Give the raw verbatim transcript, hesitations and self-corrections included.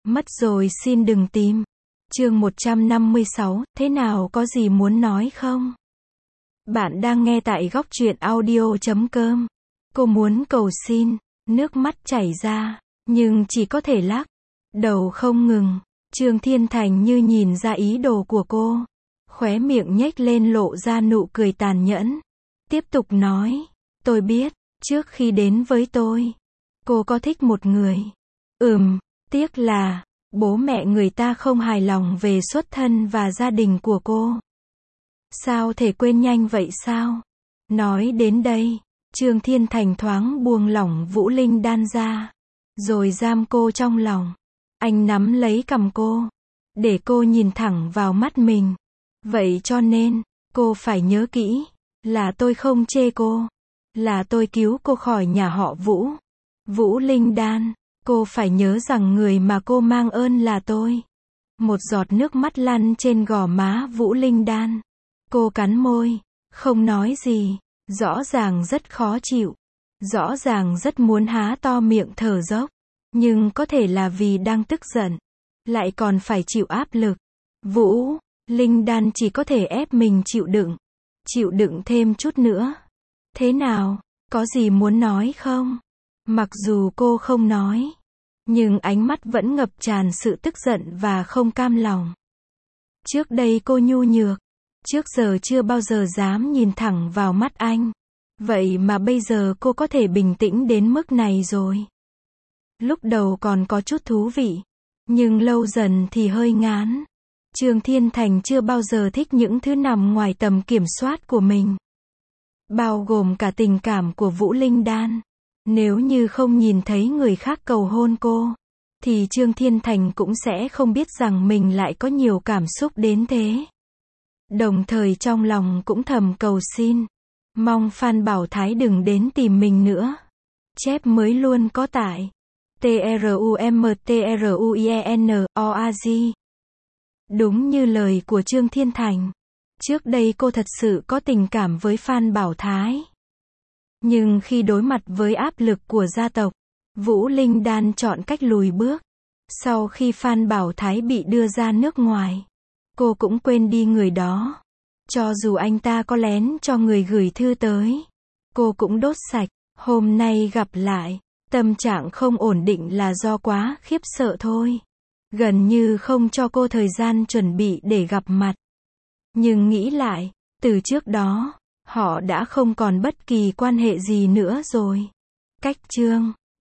Mất rồi xin đừng tìm. Chương một trăm năm mươi sáu, thế nào có gì muốn nói không? Bạn đang nghe tại góc truyện audio chấm com. Cô muốn cầu xin, nước mắt chảy ra, nhưng chỉ có thể lắc đầu không ngừng. Trương Thiên Thành như nhìn ra ý đồ của cô, khóe miệng nhếch lên lộ ra nụ cười tàn nhẫn. Tiếp tục nói, tôi biết, trước khi đến với tôi, cô có thích một người. Ừm, tiếc là, bố mẹ người ta không hài lòng về xuất thân và gia đình của cô. Sao thể quên nhanh vậy sao? Nói đến đây, Trương Thiên Thành thoáng buông lỏng Vũ Linh Đan ra, rồi giam cô trong lòng. Anh nắm lấy cằm cô, để cô nhìn thẳng vào mắt mình. Vậy cho nên, cô phải nhớ kỹ, là tôi không chê cô, là tôi cứu cô khỏi nhà họ Vũ. Vũ Linh Đan, cô phải nhớ rằng người mà cô mang ơn là tôi. Một giọt nước mắt lăn trên gò má Vũ Linh Đan. Cô cắn môi, không nói gì, rõ ràng rất khó chịu, rõ ràng rất muốn há to miệng thở dốc, nhưng có thể là vì đang tức giận, lại còn phải chịu áp lực. Vũ Linh Đan chỉ có thể ép mình chịu đựng, chịu đựng thêm chút nữa. Thế nào, có gì muốn nói không? Mặc dù cô không nói, nhưng ánh mắt vẫn ngập tràn sự tức giận và không cam lòng. Trước đây cô nhu nhược, trước giờ chưa bao giờ dám nhìn thẳng vào mắt anh. Vậy mà bây giờ cô có thể bình tĩnh đến mức này rồi. Lúc đầu còn có chút thú vị, nhưng lâu dần thì hơi ngán. Trương Thiên Thành chưa bao giờ thích những thứ nằm ngoài tầm kiểm soát của mình, bao gồm cả tình cảm của Vũ Linh Đan. Nếu như không nhìn thấy người khác cầu hôn cô, thì Trương Thiên Thành cũng sẽ không biết rằng mình lại có nhiều cảm xúc đến thế. Đồng thời trong lòng cũng thầm cầu xin, mong Phan Bảo Thái đừng đến tìm mình nữa. Chép mới luôn có tại trumtruien.org. Đúng như lời của Trương Thiên Thành, trước đây cô thật sự có tình cảm với Phan Bảo Thái. Nhưng khi đối mặt với áp lực của gia tộc, Vũ Linh Đan chọn cách lùi bước. Sau khi Phan Bảo Thái bị đưa ra nước ngoài, cô cũng quên đi người đó. Cho dù anh ta có lén cho người gửi thư tới, cô cũng đốt sạch. Hôm nay gặp lại, tâm trạng không ổn định là do quá khiếp sợ thôi. Gần như không cho cô thời gian chuẩn bị để gặp mặt. Nhưng nghĩ lại, từ trước đó, họ đã không còn bất kỳ quan hệ gì nữa rồi. Cách Trương